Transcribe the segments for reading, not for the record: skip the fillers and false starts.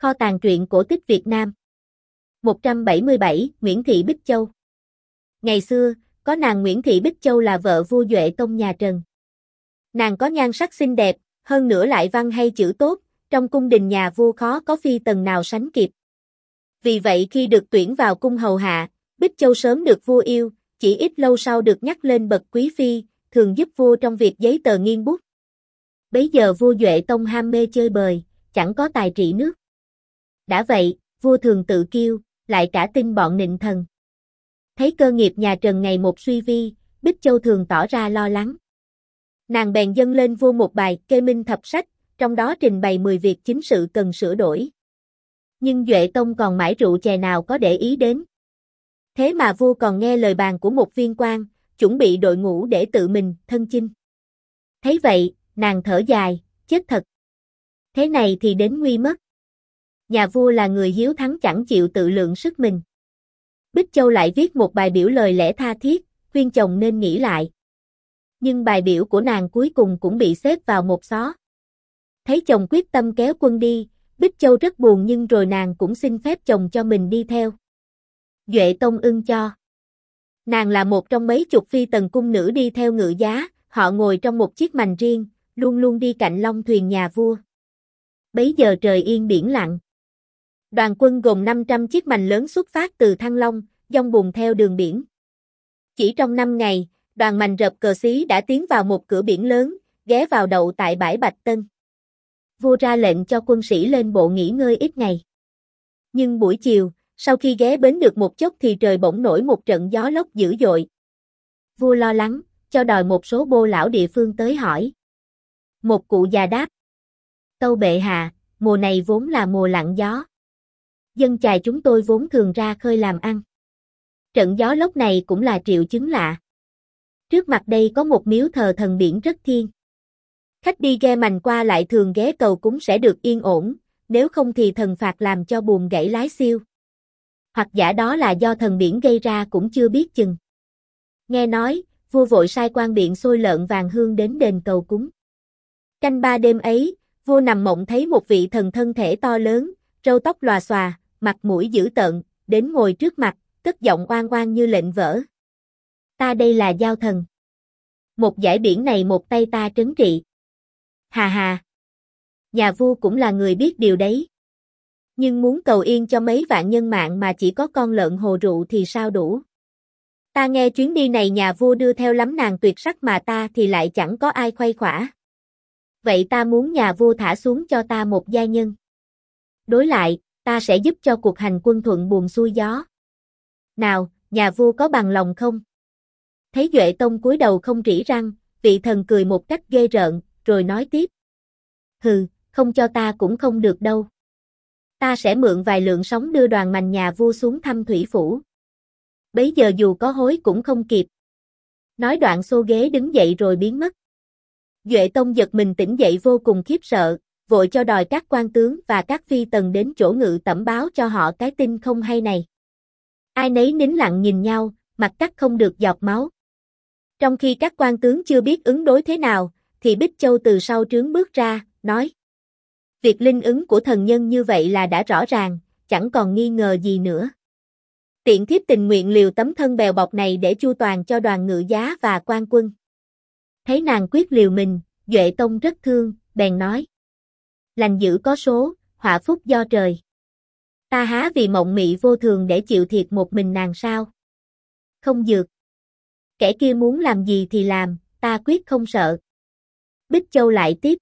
Kho tàng truyện cổ tích Việt Nam. 177, Nguyễn Thị Bích Châu. Ngày xưa, có nàng Nguyễn Thị Bích Châu là vợ vua Duệ Tông nhà Trần. Nàng có nhan sắc xinh đẹp, hơn nữa lại văn hay chữ tốt, trong cung đình nhà vua khó có phi tần nào sánh kịp. Vì vậy khi được tuyển vào cung hầu hạ, Bích Châu sớm được vua yêu, chỉ ít lâu sau được nhắc lên bậc quý phi, thường giúp vua trong việc giấy tờ nghiêng bút. Bấy giờ vua Duệ Tông ham mê chơi bời, chẳng có tài trị nước. Đã vậy, vua thường tự kiêu, lại cả tin bọn nịnh thần. Thấy cơ nghiệp nhà Trần ngày một suy vi, Bích Châu thường tỏ ra lo lắng. Nàng bèn dâng lên vua một bài Kê Minh Thập Sách, trong đó trình bày 10 việc chính sự cần sửa đổi. Nhưng Duệ Tông còn mãi rượu chè nào có để ý đến. Thế mà vua còn nghe lời bàn của một viên quan, chuẩn bị đội ngũ để tự mình thân chinh. Thấy vậy, nàng thở dài, chết thật. Thế này thì đến nguy mất. Nhà vua là người hiếu thắng chẳng chịu tự lượng sức mình. Bích Châu lại viết một bài biểu lời lẽ tha thiết, khuyên chồng nên nghĩ lại. Nhưng bài biểu của nàng cuối cùng cũng bị xếp vào một xó. Thấy chồng quyết tâm kéo quân đi, Bích Châu rất buồn nhưng rồi nàng cũng xin phép chồng cho mình đi theo. Duệ Tông ưng cho. Nàng là một trong mấy chục phi tần cung nữ đi theo ngự giá, họ ngồi trong một chiếc mành riêng, luôn luôn đi cạnh long thuyền nhà vua. Bấy giờ trời yên biển lặng. Đoàn quân gồm 500 chiếc mành lớn xuất phát từ Thăng Long, dong buồm theo đường biển. Chỉ trong 5 ngày, đoàn mành rợp cờ xí đã tiến vào một cửa biển lớn, ghé vào đậu tại bãi Bạch Tân. Vua ra lệnh cho quân sĩ lên bộ nghỉ ngơi ít ngày. Nhưng buổi chiều, sau khi ghé bến được một chốc thì trời bỗng nổi một trận gió lốc dữ dội. Vua lo lắng, cho đòi một số bô lão địa phương tới hỏi. Một cụ già đáp: Tâu bệ hạ, mùa này vốn là mùa lặng gió. Dân chài chúng tôi vốn thường ra khơi làm ăn. Trận gió lốc này cũng là triệu chứng lạ. Trước mặt đây có một miếu thờ thần biển rất thiêng. Khách đi ghe mành qua lại thường ghé cầu cúng sẽ được yên ổn, nếu không thì thần phạt làm cho buồm gãy lái xiêu. Hoặc giả đó là do thần biển gây ra cũng chưa biết chừng. Nghe nói, vua vội sai quan biện xôi lợn vàng hương đến đền cầu cúng. Canh ba đêm ấy, vua nằm mộng thấy một vị thần thân thể to lớn, râu tóc lòa xòa, mặt mũi dữ tợn, đến ngồi trước mặt, cất giọng oan oan như lệnh vỡ. Ta đây là Giao Thần. Một dải biển này một tay ta trấn trị. Hà hà. Nhà vua cũng là người biết điều đấy. Nhưng muốn cầu yên cho mấy vạn nhân mạng mà chỉ có con lợn hồ rượu thì sao đủ. Ta nghe chuyến đi này nhà vua đưa theo lắm nàng tuyệt sắc mà ta thì lại chẳng có ai khuây khỏa. Vậy ta muốn nhà vua thả xuống cho ta một giai nhân. Đối lại, ta sẽ giúp cho cuộc hành quân thuận buồm xuôi gió. Nào, nhà vua có bằng lòng không? Thấy Duệ Tông cúi đầu không rỉ răng, vị thần cười một cách ghê rợn, rồi nói tiếp. Hừ, không cho ta cũng không được đâu. Ta sẽ mượn vài lượng sóng đưa đoàn mành nhà vua xuống thăm thủy phủ. Bấy giờ dù có hối cũng không kịp. Nói đoạn xô ghế đứng dậy rồi biến mất. Duệ Tông giật mình tỉnh dậy vô cùng khiếp sợ, vội cho đòi các quan tướng và các phi tần đến chỗ ngự tẩm báo cho họ cái tin không hay này. Ai nấy nín lặng nhìn nhau, mặt cắt không được giọt máu. Trong khi các quan tướng chưa biết ứng đối thế nào, thì Bích Châu từ sau trướng bước ra, nói. Việc linh ứng của thần nhân như vậy là đã rõ ràng, chẳng còn nghi ngờ gì nữa. Tiện thiếp tình nguyện liều tấm thân bèo bọc này để chu toàn cho đoàn ngự giá và quan quân. Thấy nàng quyết liều mình, Duệ Tông rất thương, bèn nói. Lành dữ có số, họa phúc do trời. Ta há vì mộng mị vô thường để chịu thiệt một mình nàng sao? Không dược. Kẻ kia muốn làm gì thì làm, ta quyết không sợ. Bích Châu lại tiếp.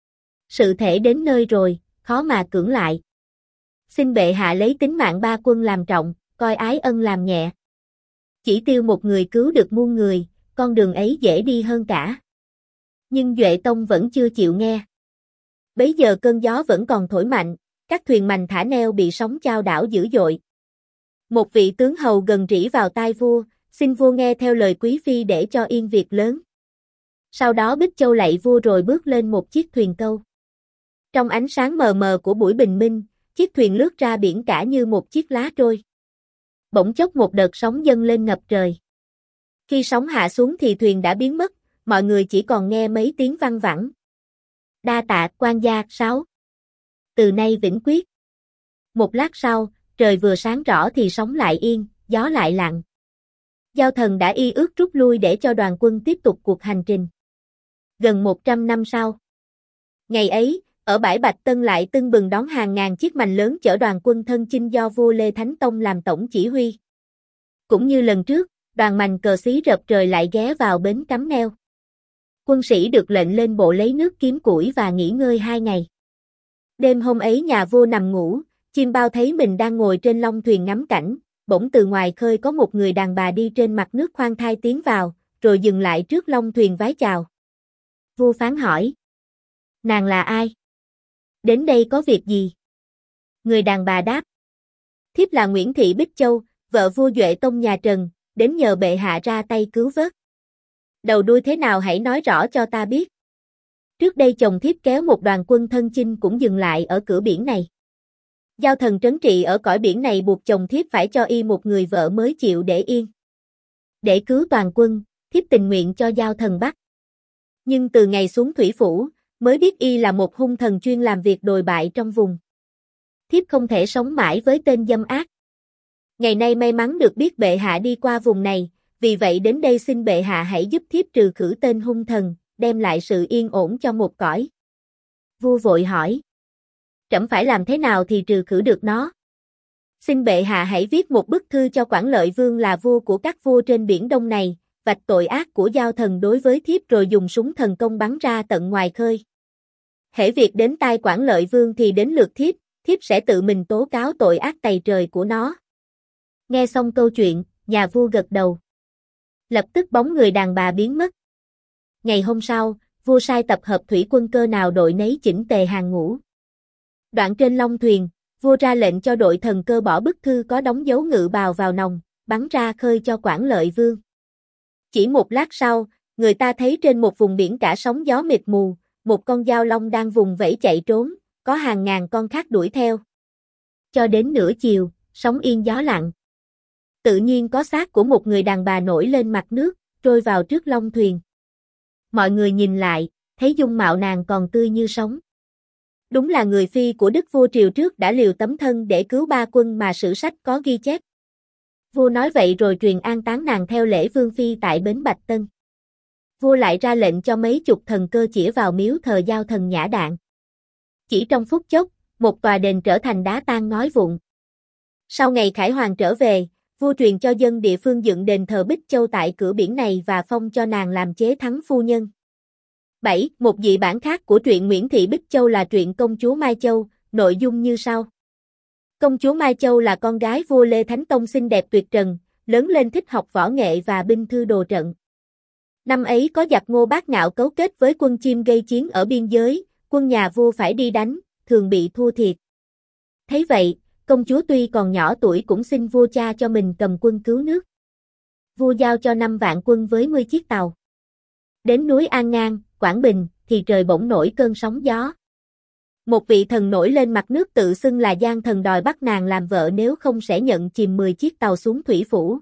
Sự thể đến nơi rồi, khó mà cưỡng lại. Xin bệ hạ lấy tính mạng ba quân làm trọng, coi ái ân làm nhẹ. Chỉ tiêu một người cứu được muôn người, con đường ấy dễ đi hơn cả. Nhưng Duệ Tông vẫn chưa chịu nghe. Bấy giờ cơn gió vẫn còn thổi mạnh, các thuyền mành thả neo bị sóng chao đảo dữ dội. Một vị tướng hầu gần rỉ vào tai vua, xin vua nghe theo lời quý phi để cho yên việc lớn. Sau đó Bích Châu lạy vua rồi bước lên một chiếc thuyền câu. Trong ánh sáng mờ mờ của buổi bình minh, chiếc thuyền lướt ra biển cả như một chiếc lá trôi. Bỗng chốc một đợt sóng dâng lên ngập trời. Khi sóng hạ xuống thì thuyền đã biến mất, mọi người chỉ còn nghe mấy tiếng văng vẳng. Đa tạ quan gia 6. Từ nay vĩnh quyết. Một lát sau, trời vừa sáng rõ thì sóng lại yên, gió lại lặng. Giao Thần đã y ước rút lui để cho đoàn quân tiếp tục cuộc hành trình. Gần 100 năm sau. Ngày ấy, ở bãi Bạch Tân lại tưng bừng đón hàng ngàn chiếc mành lớn chở đoàn quân thân chinh do vua Lê Thánh Tông làm tổng chỉ huy. Cũng như lần trước, đoàn mành cờ xí rợp trời lại ghé vào bến cắm neo. Quân sĩ được lệnh lên bộ lấy nước kiếm củi và nghỉ ngơi 2 ngày. Đêm hôm ấy nhà vua nằm ngủ, chim bao thấy mình đang ngồi trên long thuyền ngắm cảnh, bỗng từ ngoài khơi có một người đàn bà đi trên mặt nước khoan thai tiến vào, rồi dừng lại trước long thuyền vái chào. Vua phán hỏi: nàng là ai? Đến đây có việc gì? Người đàn bà đáp: thiếp là Nguyễn Thị Bích Châu, vợ vua Duệ Tông nhà Trần, đến nhờ bệ hạ ra tay cứu vớt. Đầu đuôi thế nào hãy nói rõ cho ta biết. Trước đây chồng thiếp kéo một đoàn quân thân chinh cũng dừng lại ở cửa biển này. Giao Thần trấn trị ở cõi biển này buộc chồng thiếp phải cho y một người vợ mới chịu để yên. Để cứu toàn quân, thiếp tình nguyện cho Giao Thần bắt. Nhưng từ ngày xuống thủy phủ, mới biết y là một hung thần chuyên làm việc đồi bại trong vùng. Thiếp không thể sống mãi với tên dâm ác. Ngày nay may mắn được biết bệ hạ đi qua vùng này, vì vậy đến đây xin bệ hạ hãy giúp thiếp trừ khử tên hung thần, đem lại sự yên ổn cho một cõi. Vua vội hỏi: trẫm phải làm thế nào thì trừ khử được nó? Xin bệ hạ hãy viết một bức thư cho Quảng Lợi Vương là vua của các vua trên biển Đông này, vạch tội ác của Giao Thần đối với thiếp rồi dùng súng thần công bắn ra tận ngoài khơi. Hễ việc đến tai Quảng Lợi Vương thì đến lượt thiếp, thiếp sẽ tự mình tố cáo tội ác tày trời của nó. Nghe xong câu chuyện, nhà vua gật đầu. Lập tức bóng người đàn bà biến mất. Ngày hôm sau, vua sai tập hợp thủy quân cơ nào đội nấy chỉnh tề hàng ngũ. Đoạn trên long thuyền, vua ra lệnh cho đội thần cơ bỏ bức thư có đóng dấu ngự bào vào nòng, bắn ra khơi cho Quảng Lợi Vương. Chỉ một lát sau, người ta thấy trên một vùng biển cả sóng gió mịt mù, một con dao long đang vùng vẫy chạy trốn, có hàng ngàn con khác đuổi theo. Cho đến nửa chiều, sóng yên gió lặng. Tự nhiên có xác của một người đàn bà nổi lên mặt nước, trôi vào trước long thuyền. Mọi người nhìn lại, thấy dung mạo nàng còn tươi như sống. Đúng là người phi của đức vua triều trước đã liều tấm thân để cứu ba quân mà sử sách có ghi chép. Vua nói vậy rồi truyền an táng nàng theo lễ vương phi tại bến Bạch Tân. Vua lại ra lệnh cho mấy chục thần cơ chĩa vào miếu thờ Giao Thần nhả đạn. Chỉ trong phút chốc, một tòa đền trở thành đá tan ngói vụn. Sau ngày khải hoàn trở về, vua truyền cho dân địa phương dựng đền thờ Bích Châu tại cửa biển này và phong cho nàng làm chế thắng phu nhân. 7. Một dị bản khác của truyện Nguyễn Thị Bích Châu là truyện Công chúa Mai Châu, nội dung như sau. Công chúa Mai Châu là con gái vua Lê Thánh Tông xinh đẹp tuyệt trần, lớn lên thích học võ nghệ và binh thư đồ trận. Năm ấy có giặc Ngô Bác Ngạo cấu kết với quân Chiêm gây chiến ở biên giới, quân nhà vua phải đi đánh, thường bị thua thiệt. Thấy vậy, công chúa tuy còn nhỏ tuổi cũng xin vua cha cho mình cầm quân cứu nước. Vua giao cho 5 vạn quân với 10 chiếc tàu. Đến núi An Ngang, Quảng Bình, thì trời bỗng nổi cơn sóng gió. Một vị thần nổi lên mặt nước tự xưng là Giang Thần đòi bắt nàng làm vợ nếu không sẽ nhận chìm 10 chiếc tàu xuống thủy phủ.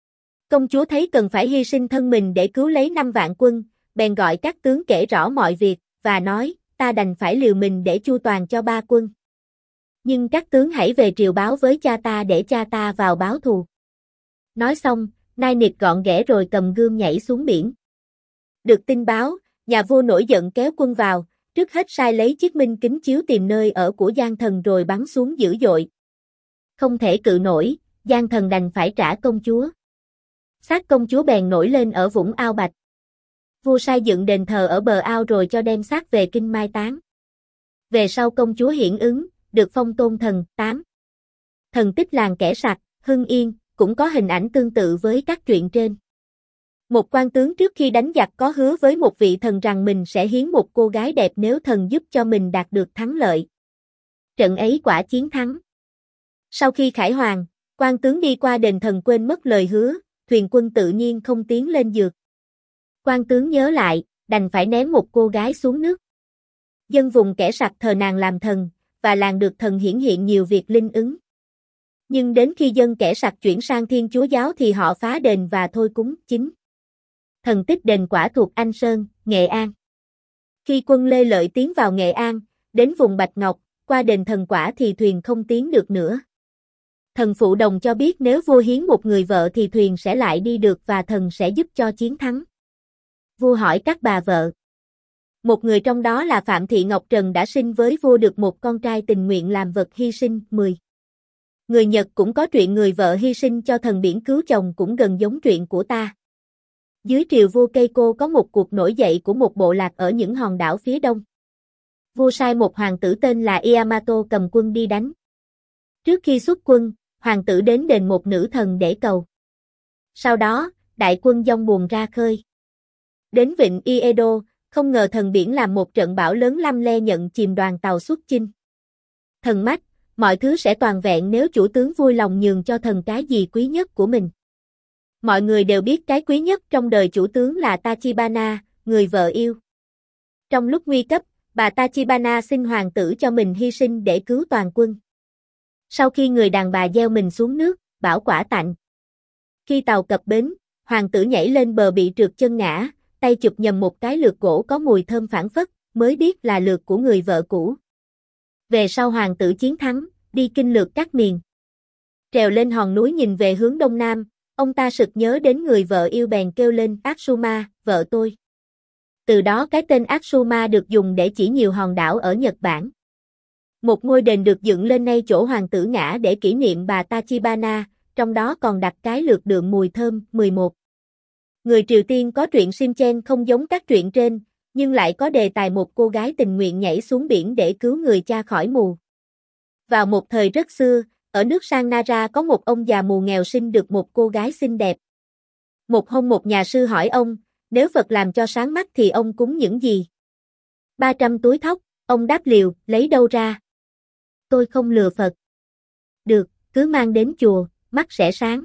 Công chúa thấy cần phải hy sinh thân mình để cứu lấy 5 vạn quân, bèn gọi các tướng kể rõ mọi việc, và nói, ta đành phải liều mình để chu toàn cho 3 quân. Nhưng các tướng hãy về triều báo với cha ta để cha ta vào báo thù. Nói xong, nai nịt gọn ghẽ rồi cầm gươm nhảy xuống biển. Được tin báo, nhà vua nổi giận kéo quân vào, trước hết sai lấy chiếc minh kính chiếu tìm nơi ở của Giang Thần rồi bắn xuống dữ dội. Không thể cự nổi, Giang Thần đành phải trả công chúa. Xác công chúa bèn nổi lên ở vũng ao Bạch. Vua sai dựng đền thờ ở bờ ao rồi cho đem xác về kinh mai táng. Về sau công chúa hiển ứng, được phong tôn thần. 8. Thần tích làng Kẻ Sặc, Hưng Yên, cũng có hình ảnh tương tự với các truyện trên. Một quan tướng trước khi đánh giặc có hứa với một vị thần rằng mình sẽ hiến một cô gái đẹp nếu thần giúp cho mình đạt được thắng lợi. Trận ấy quả chiến thắng. Sau khi khải hoàn, quan tướng đi qua đền thần quên mất lời hứa, thuyền quân tự nhiên không tiến lên dược. Quan tướng nhớ lại, đành phải ném một cô gái xuống nước. Dân vùng Kẻ Sặc thờ nàng làm thần, và làng được thần hiển hiện nhiều việc linh ứng. Nhưng đến khi dân Kẻ Sặc chuyển sang Thiên Chúa giáo thì họ phá đền và thôi cúng. 9. Thần tích đền Quả thuộc Anh Sơn, Nghệ An. Khi quân Lê Lợi tiến vào Nghệ An, đến vùng Bạch Ngọc, qua đền thần quả thì thuyền không tiến được nữa. Thần phụ đồng cho biết nếu vua hiến một người vợ thì thuyền sẽ lại đi được và thần sẽ giúp cho chiến thắng. Vua hỏi các bà vợ. Một người trong đó là Phạm Thị Ngọc Trần đã sinh với vua được một con trai tình nguyện làm vật hy sinh. 10. Người Nhật cũng có chuyện người vợ hy sinh cho thần biển cứu chồng cũng gần giống chuyện của ta. Dưới triều vua Keiko có một cuộc nổi dậy của một bộ lạc ở những hòn đảo phía đông. Vua sai một hoàng tử tên là Yamato cầm quân đi đánh. Trước khi xuất quân, hoàng tử đến đền một nữ thần để cầu. Sau đó, đại quân dông buồm ra khơi. Đến vịnh Iedo, không ngờ thần biển làm một trận bão lớn lăm le nhận chìm đoàn tàu xuất chinh. Thần mách, mọi thứ sẽ toàn vẹn nếu chủ tướng vui lòng nhường cho thần cái gì quý nhất của mình. Mọi người đều biết cái quý nhất trong đời chủ tướng là Tachibana, người vợ yêu. Trong lúc nguy cấp, bà Tachibana xin hoàng tử cho mình hy sinh để cứu toàn quân. Sau khi người đàn bà gieo mình xuống nước, bão quả tạnh. Khi tàu cập bến, hoàng tử nhảy lên bờ bị trượt chân ngã, tay chụp nhầm một cái lược gỗ có mùi thơm phảng phất, mới biết là lược của người vợ cũ. Về sau hoàng tử chiến thắng, đi kinh lược các miền. Trèo lên hòn núi nhìn về hướng đông nam, ông ta sực nhớ đến người vợ yêu bèn kêu lên Atsuma, vợ tôi. Từ đó cái tên Atsuma được dùng để chỉ nhiều hòn đảo ở Nhật Bản. Một ngôi đền được dựng lên ngay chỗ hoàng tử ngã để kỷ niệm bà Tachibana, trong đó còn đặt cái lược đượm mùi thơm. 11. Người Triều Tiên có truyện Shimchen không giống các truyện trên, nhưng lại có đề tài một cô gái tình nguyện nhảy xuống biển để cứu người cha khỏi mù. Vào một thời rất xưa, ở nước Sang Nara có một ông già mù nghèo sinh được một cô gái xinh đẹp. Một hôm một nhà sư hỏi ông, nếu Phật làm cho sáng mắt thì ông cúng những gì? 300 túi thóc, ông đáp liều, lấy đâu ra? Tôi không lừa Phật. Được, cứ mang đến chùa, mắt sẽ sáng.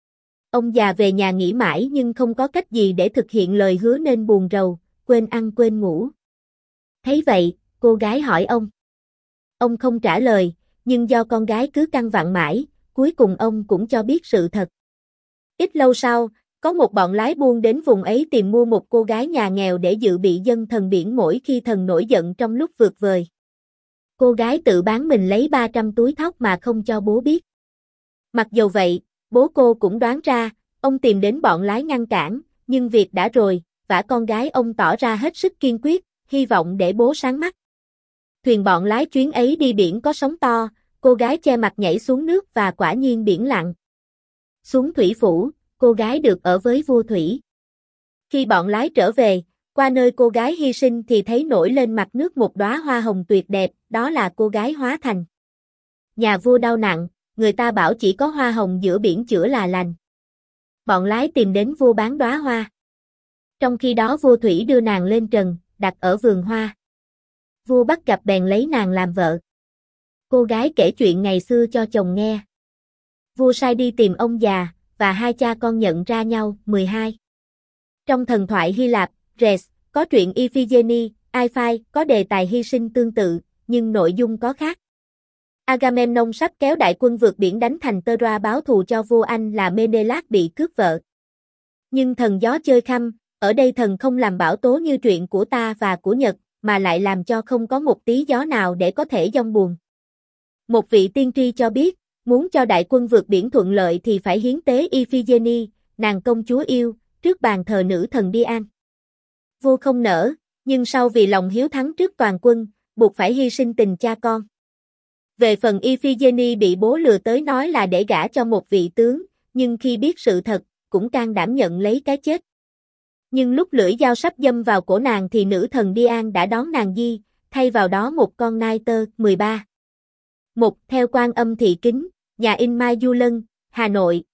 Ông già về nhà nghĩ mãi nhưng không có cách gì để thực hiện lời hứa nên buồn rầu, quên ăn quên ngủ. Thấy vậy, cô gái hỏi ông. Ông không trả lời, nhưng do con gái cứ căn vặn mãi, cuối cùng ông cũng cho biết sự thật. Ít lâu sau, có một bọn lái buôn đến vùng ấy tìm mua một cô gái nhà nghèo để dự bị dâng thần biển mỗi khi thần nổi giận trong lúc vượt vời. Cô gái tự bán mình lấy 300 túi thóc mà không cho bố biết. Mặc dù vậy, bố cô cũng đoán ra, ông tìm đến bọn lái ngăn cản, nhưng việc đã rồi, vả con gái ông tỏ ra hết sức kiên quyết, hy vọng để bố sáng mắt. Thuyền bọn lái chuyến ấy đi biển có sóng to, cô gái che mặt nhảy xuống nước và quả nhiên biển lặng. Xuống thủy phủ, cô gái được ở với vua thủy. Khi bọn lái trở về, qua nơi cô gái hy sinh thì thấy nổi lên mặt nước một đóa hoa hồng tuyệt đẹp, đó là cô gái hóa thành. Nhà vua đau nặng, người ta bảo chỉ có hoa hồng giữa biển chữa là lành. Bọn lái tìm đến vua bán đóa hoa. Trong khi đó vua thủy đưa nàng lên trần, đặt ở vườn hoa. Vua bắt gặp bèn lấy nàng làm vợ. Cô gái kể chuyện ngày xưa cho chồng nghe. Vua sai đi tìm ông già, và hai cha con nhận ra nhau. 12. Trong thần thoại Hy Lạp, Rhes, có truyện Iphigenie, Iphai, có đề tài hy sinh tương tự, nhưng nội dung có khác. Agamemnon sắp kéo đại quân vượt biển đánh thành Troa báo thù cho vua Anh là Menelaus bị cướp vợ. Nhưng thần gió chơi khăm, ở đây thần không làm bão tố như truyện của ta và của Nhật, mà lại làm cho không có một tí gió nào để có thể giông buồn. Một vị tiên tri cho biết, muốn cho đại quân vượt biển thuận lợi thì phải hiến tế Iphigenie, nàng công chúa yêu, trước bàn thờ nữ thần Dian. Vua không nỡ, nhưng sau vì lòng hiếu thắng trước toàn quân, buộc phải hy sinh tình cha con. Về phần Iphigenie bị bố lừa tới nói là để gả cho một vị tướng, nhưng khi biết sự thật, cũng can đảm nhận lấy cái chết. Nhưng lúc lưỡi dao sắp đâm vào cổ nàng thì nữ thần Dian đã đón nàng di, thay vào đó một con nai tơ. 13. Một theo Quan Âm Thị Kính, nhà in Mai Du Lân, Hà Nội,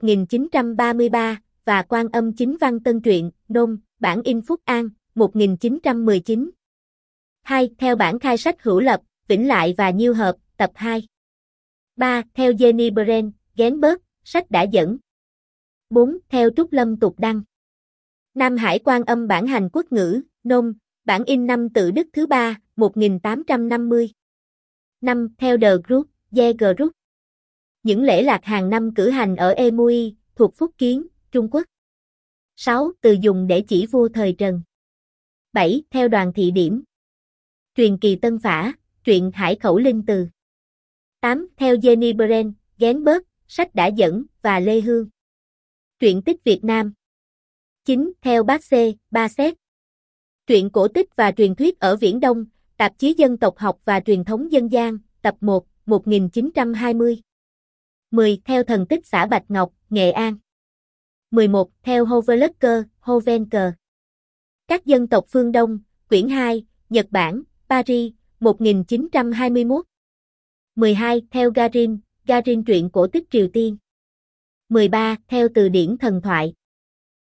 1933, và Quan Âm Chính Văn Tân Truyện, Nôm, bản in Phúc An, 1919. 2. Theo bản khai sách hữu lập, Vĩnh Lại và Nhiêu Hợp, tập 2. 3. Theo Jenny Brent, Gensberg, sách đã dẫn. 4. Theo Trúc Lâm tục đăng. Nam Hải Quan Âm bản hành quốc ngữ, Nôm, bản in năm Tự Đức thứ 3, 1850. 5. Theo The Group, The Group. Những lễ lạc hàng năm cử hành ở Emui, thuộc Phúc Kiến, Trung Quốc. 6. Từ dùng để chỉ vua thời Trần. 7. Theo Đoàn Thị Điểm. Truyền kỳ Tân Phả, truyện Hải Khẩu Linh Từ. 8. Theo Jenny Brand, Gainsbourg, Sách Đã Dẫn, và Lê Hương. Truyện tích Việt Nam. 9. Theo bác C, Ba Xét. Truyện cổ tích và truyền thuyết ở Viễn Đông, tạp chí Dân tộc học và truyền thống dân gian, tập 1, 1920. 10. Theo thần tích xã Bạch Ngọc, Nghệ An. 11. Theo Hovelker, Hovenker. Các dân tộc phương Đông, quyển 2, Nhật Bản, Paris, 1921. 12. Theo Garin, Garin truyện cổ tích Triều Tiên. 13. Theo từ điển thần thoại.